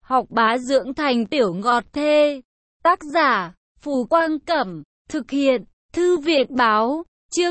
Học bá dưỡng thành tiểu ngọt thê. Tác giả, Phù Quang Cẩm. Thực hiện, Thư viện Báo. Chương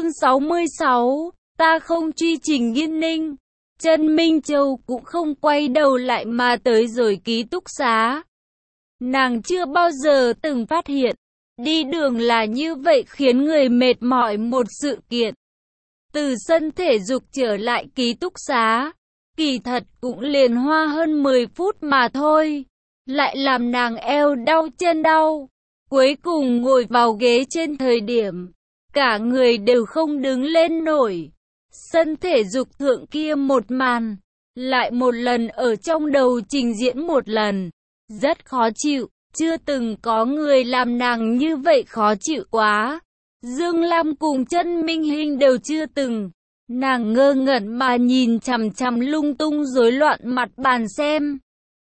66. Ta không truy Trình Nghiên Ninh. Trần Minh Châu cũng không quay đầu lại mà tới rồi ký túc xá. Nàng chưa bao giờ từng phát hiện, đi đường là như vậy khiến người mệt mỏi một sự kiện. Từ sân thể dục trở lại ký túc xá, kỳ thật cũng liền hoa hơn 10 phút mà thôi, lại làm nàng eo đau chân đau. Cuối cùng ngồi vào ghế trên thời điểm, cả người đều không đứng lên nổi. Sân thể dục thượng kia một màn, lại một lần ở trong đầu trình diễn một lần. Rất khó chịu, chưa từng có người làm nàng như vậy khó chịu quá. Dương Lam cùng Trần Minh Hinh đều chưa từng. Nàng ngơ ngẩn mà nhìn chằm chằm lung tung rối loạn mặt bàn xem.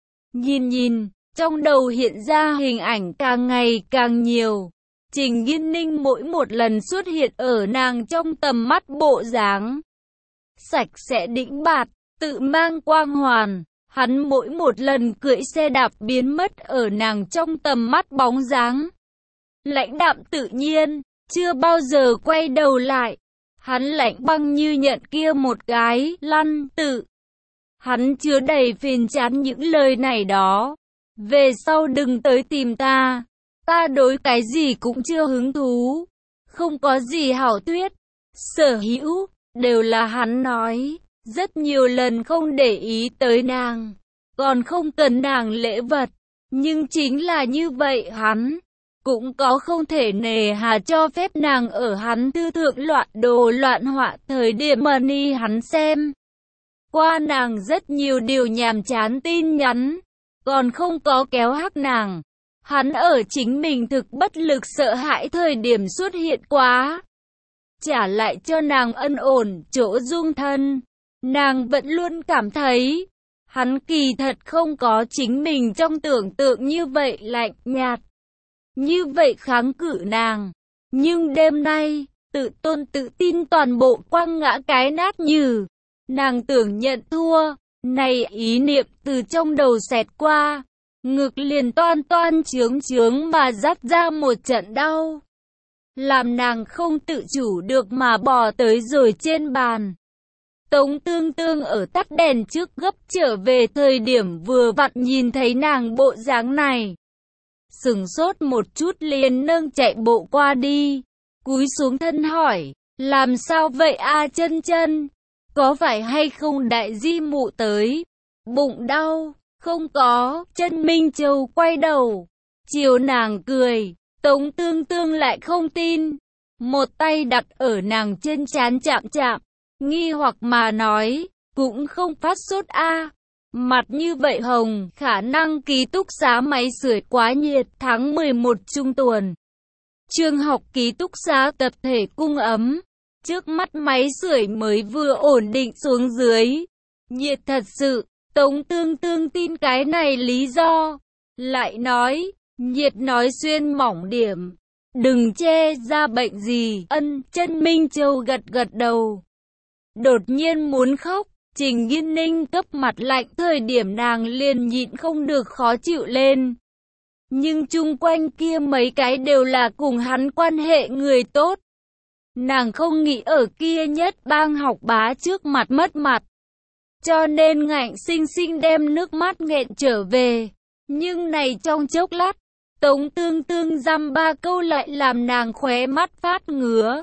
Nhìn, trong đầu hiện ra hình ảnh càng ngày càng nhiều. Trình Nghiên Ninh mỗi một lần xuất hiện ở nàng trong tầm mắt bộ dáng sạch sẽ đĩnh bạt, tự mang quang hoàn. Hắn mỗi một lần cưỡi xe đạp biến mất ở nàng trong tầm mắt bóng dáng lãnh đạm tự nhiên, chưa bao giờ quay đầu lại. Hắn lạnh băng như nhận kia một cái lăn tự. Hắn chứa đầy phiền chán những lời này đó. Về sau đừng tới tìm ta. Ta đối cái gì cũng chưa hứng thú. Không có gì hảo thuyết. Sở hữu, đều là hắn nói. Rất nhiều lần không để ý tới nàng. Còn không cần nàng lễ vật. Nhưng chính là như vậy hắn cũng có không thể nề hà cho phép nàng ở hắn thư thượng loạn đồ loạn họa thời điểm money hắn xem. Qua nàng rất nhiều điều nhàm chán tin nhắn. Còn không có kéo hắc nàng. Hắn ở chính mình thực bất lực sợ hãi thời điểm xuất hiện quá. Trả lại cho nàng ân ổn chỗ dung thân. Nàng vẫn luôn cảm thấy hắn kỳ thật không có chính mình trong tưởng tượng như vậy lạnh nhạt. Như vậy kháng cự nàng. Nhưng đêm nay, tự tôn tự tin toàn bộ quăng ngã cái nát nhừ. Nàng tưởng nhận thua. Này ý niệm từ trong đầu xẹt qua. Ngực liền toan chướng mà dắt ra một trận đau. Làm nàng không tự chủ được mà bò tới rồi trên bàn. Tống Tương Tương ở tắt đèn trước gấp trở về thời điểm vừa vặn nhìn thấy nàng bộ dáng này. Sửng sốt một chút liền nâng chạy bộ qua đi. Cúi xuống thân hỏi, làm sao vậy a chân chân? Có phải hay không đại di mụ tới? Bụng đau? Không có. Trần Minh Châu quay đầu, chiều nàng cười. Tống Tương Tương lại không tin. Một tay đặt ở nàng trên trán chạm chạm. Nghi hoặc mà nói, cũng không phát sốt a. Mặt như vậy hồng, khả năng ký túc xá máy sưởi quá nhiệt. Tháng 11 trung tuần. Trường học ký túc xá tập thể cung ấm. Trước mắt máy sưởi mới vừa ổn định xuống dưới. Nhiệt thật sự, Tống Tương Tương tin cái này lý do. Lại nói, nhiệt nói xuyên mỏng điểm. Đừng che ra bệnh gì. Trần Minh Châu gật gật đầu. Đột nhiên muốn khóc. Trình Nghiên Ninh cấp mặt lạnh thời điểm nàng liền nhịn không được khó chịu lên. Nhưng chung quanh kia mấy cái đều là cùng hắn quan hệ người tốt. Nàng không nghĩ ở kia nhất bang học bá trước mặt mất mặt. Cho nên ngạnh sinh sinh đem nước mắt nghẹn trở về. Nhưng này trong chốc lát, Tống Tương Tương dăm ba câu lại làm nàng khóe mắt phát ngứa.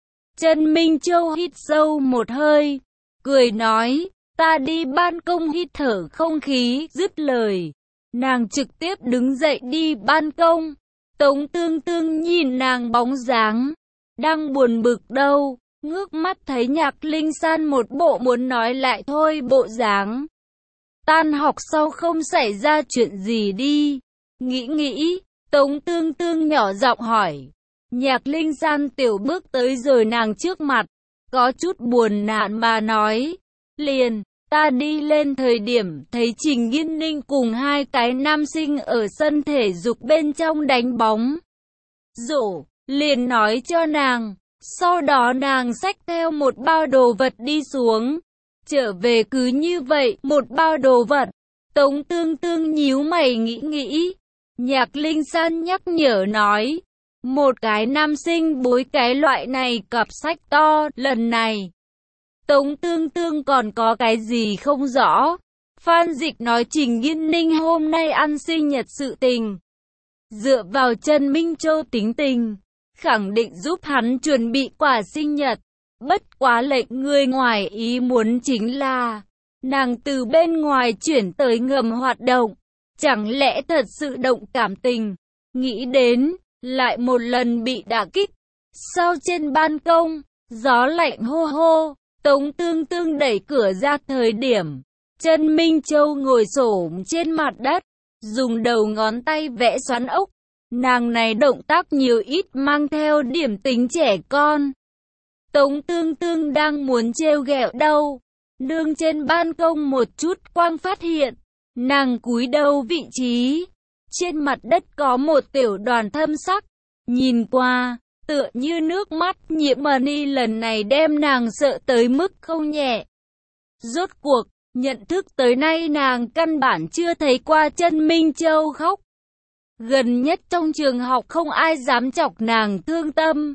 Trần Minh Châu hít sâu một hơi, cười nói, ta đi ban công hít thở không khí, dứt lời. Nàng trực tiếp đứng dậy đi ban công. Tống Tương Tương nhìn nàng bóng dáng, đang buồn bực đâu, ngước mắt thấy Nhạc Linh San một bộ muốn nói lại thôi bộ dáng. Tan học sau không xảy ra chuyện gì đi. Nghĩ, Tống Tương Tương nhỏ giọng hỏi. Nhạc Linh San tiểu bước tới rồi nàng trước mặt, có chút buồn nản mà nói. Liền, ta đi lên thời điểm thấy Trình Nghiên Ninh cùng hai cái nam sinh ở sân thể dục bên trong đánh bóng rổ, liền nói cho nàng. Sau đó nàng xách theo một bao đồ vật đi xuống. Trở về cứ như vậy, một bao đồ vật. Tống Tương Tương nhíu mày nghĩ. Nhạc Linh San nhắc nhở nói. Một cái nam sinh bối cái loại này cặp sách to, lần này. Tống Tương Tương còn có cái gì không rõ. Phan Dịch nói Trình Nghiên Ninh hôm nay ăn sinh nhật sự tình. Dựa vào Trần Minh Châu tính tình, khẳng định giúp hắn chuẩn bị quà sinh nhật. Bất quá lệnh người ngoài ý muốn chính là, nàng từ bên ngoài chuyển tới ngầm hoạt động. Chẳng lẽ thật sự động cảm tình? Nghĩ đến, lại một lần bị đả kích. Sau trên ban công, gió lạnh hô hô, Tống Tương Tương đẩy cửa ra thời điểm. Trần Minh Châu ngồi xổm trên mặt đất, dùng đầu ngón tay vẽ xoắn ốc. Nàng này động tác nhiều ít mang theo điểm tính trẻ con. Tống Tương Tương đang muốn trêu ghẹo đâu. Nương trên ban công một chút quang phát hiện. Nàng cúi đầu vị trí. Trên mặt đất có một tiểu đoàn thâm sắc. Nhìn qua, tựa như nước mắt Nhiễm Mani lần này đem nàng sợ tới mức không nhẹ. Rốt cuộc, nhận thức tới nay nàng căn bản chưa thấy qua Trần Minh Châu khóc. Gần nhất trong trường học không ai dám chọc nàng thương tâm.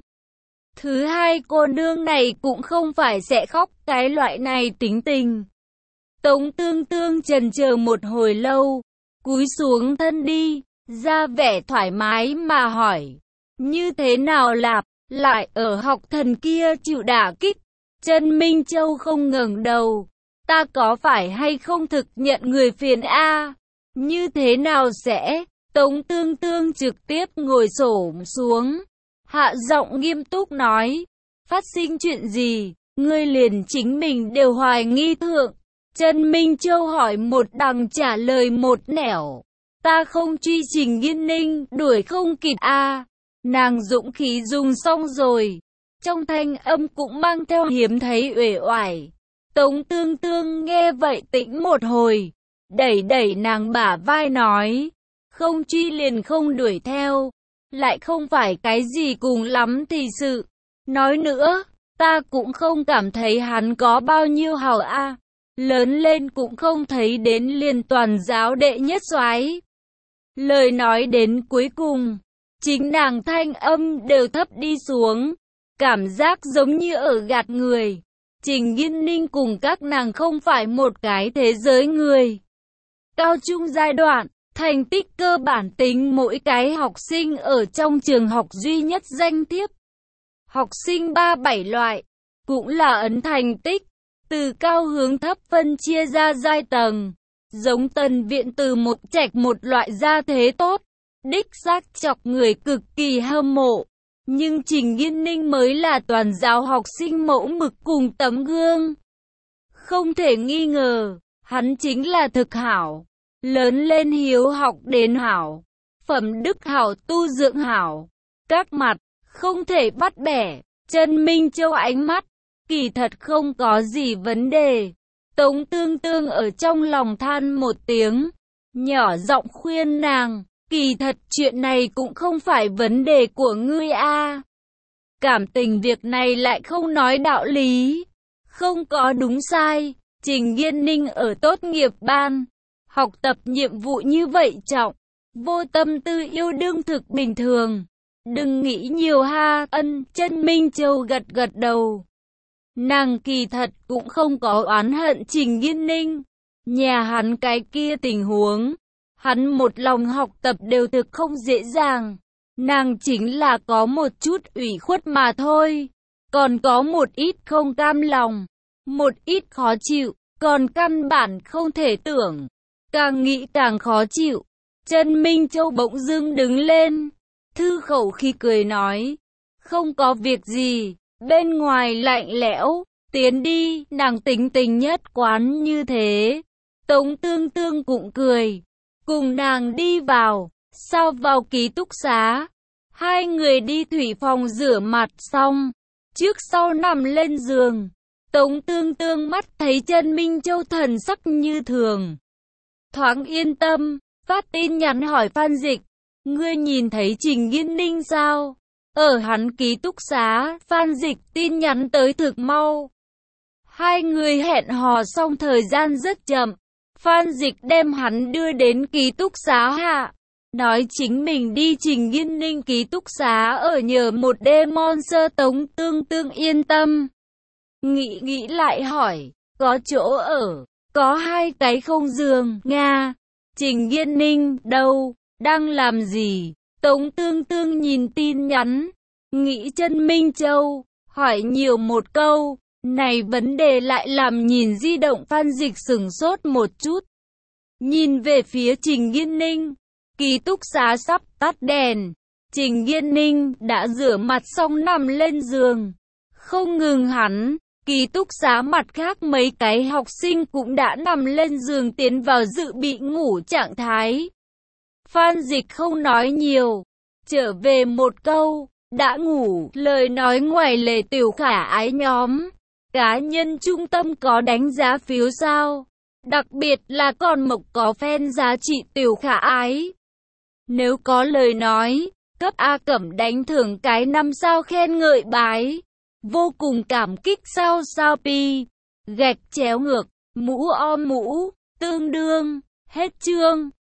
Thứ hai, cô nương này cũng không phải sẽ khóc cái loại này tính tình. Tống Tương Tương chần chờ một hồi lâu, cúi xuống thân đi, ra vẻ thoải mái mà hỏi. Như thế nào lạp, lại ở học thần kia chịu đả kích? Trần Minh Châu không ngẩng đầu. Ta có phải hay không thực nhận người phiền a? Như thế nào sẽ? Tống Tương Tương trực tiếp ngồi xổm xuống, hạ giọng nghiêm túc nói. Phát sinh chuyện gì, ngươi liền chính mình đều hoài nghi thượng. Trần Minh Châu hỏi một đằng trả lời một nẻo. Ta không truy Trình Nghiên Ninh, đuổi không kịp a. Nàng dũng khí dùng xong rồi. Trong thanh âm cũng mang theo hiếm thấy uể oải. Tống Tương Tương nghe vậy tĩnh một hồi, đẩy đẩy nàng bả vai nói. Không truy liền không đuổi theo, lại không phải cái gì cùng lắm thì sự. Nói nữa, ta cũng không cảm thấy hắn có bao nhiêu hảo a. Lớn lên cũng không thấy đến liền toàn giáo đệ nhất soái. Lời nói đến cuối cùng, chính nàng thanh âm đều thấp đi xuống, cảm giác giống như ở gạt người. Trình Nghiên Ninh cùng các nàng không phải một cái thế giới người. Cao trung giai đoạn, thành tích cơ bản tính mỗi cái học sinh ở trong trường học duy nhất danh thiếp. Học sinh 3-7 loại, cũng là ấn thành tích, từ cao hướng thấp phân chia ra giai tầng. Giống Tần Viện từ một trạch một loại gia thế tốt, đích xác chọc người cực kỳ hâm mộ. Nhưng Trình Nghiên Ninh mới là toàn giáo học sinh mẫu mực cùng tấm gương. Không thể nghi ngờ, hắn chính là thực hảo. Lớn lên hiếu học đến hảo, phẩm đức hảo, tu dưỡng hảo. Các mặt, không thể bắt bẻ. Trần Minh Châu ánh mắt, kỳ thật không có gì vấn đề. Tống Tương Tương ở trong lòng than một tiếng, nhỏ giọng khuyên nàng. Kỳ thật chuyện này cũng không phải vấn đề của ngươi a. Cảm tình việc này lại không nói đạo lý, không có đúng sai. Trình Nghiên Ninh ở tốt nghiệp ban, học tập nhiệm vụ như vậy trọng, vô tâm tư yêu đương thực bình thường. Đừng nghĩ nhiều ha. Trần Minh Châu gật gật đầu. Nàng kỳ thật cũng không có oán hận Trình Nghiên Ninh. Nhà hắn cái kia tình huống, hắn một lòng học tập đều thực không dễ dàng. Nàng chính là có một chút ủy khuất mà thôi. Còn có một ít không cam lòng, một ít khó chịu, còn căn bản không thể tưởng. Càng nghĩ càng khó chịu. Trần Minh Châu bỗng dưng đứng lên, thư khẩu khi cười nói. Không có việc gì, bên ngoài lạnh lẽo, tiến đi. Nàng tính tình nhất quán như thế. Tống Tương Tương cũng cười, cùng nàng đi vào. Sau vào ký túc xá, hai người đi thủy phòng rửa mặt xong, trước sau nằm lên giường. Tống Tương Tương mắt thấy Trần Minh Châu thần sắc như thường, thoáng yên tâm, phát tin nhắn hỏi Phan Dịch. Ngươi nhìn thấy Trình Nghiên Ninh sao? Ở hắn ký túc xá. Phan Dịch tin nhắn tới thực mau. Hai người hẹn hò xong thời gian rất chậm. Phan Dịch đem hắn đưa đến ký túc xá hạ. Nói chính mình đi Trình Nghiên Ninh ký túc xá ở nhờ một đêm Monster. Tống Tương Tương yên tâm. Nghĩ lại hỏi, có chỗ ở, có 2 cái không giường, Nga. Trình Nghiên Ninh, đâu, đang làm gì? Tống Tương Tương nhìn tin nhắn, nghĩ chân Minh Châu, hỏi nhiều một câu, này vấn đề lại làm nhìn di động Phan Dịch sửng sốt một chút. Nhìn về phía Trình Nghiên Ninh, ký túc xá sắp tắt đèn, Trình Nghiên Ninh đã rửa mặt xong nằm lên giường. Không ngừng hắn, ký túc xá mặt khác mấy cái học sinh cũng đã nằm lên giường tiến vào dự bị ngủ trạng thái. Phan Dịch không nói nhiều, trở về một câu, đã ngủ, lời nói ngoài lề Tiểu Khả Ái nhóm. Cá nhân trung tâm có đánh giá phiếu sao? Đặc biệt là còn mộc có fan giá trị Tiểu Khả Ái. Nếu có lời nói, cấp A Cẩm đánh thưởng cái 5 sao khen ngợi bái. Vô cùng cảm kích sao pi. Gạch chéo ngược, mũ o mũ, tương đương, hết chương.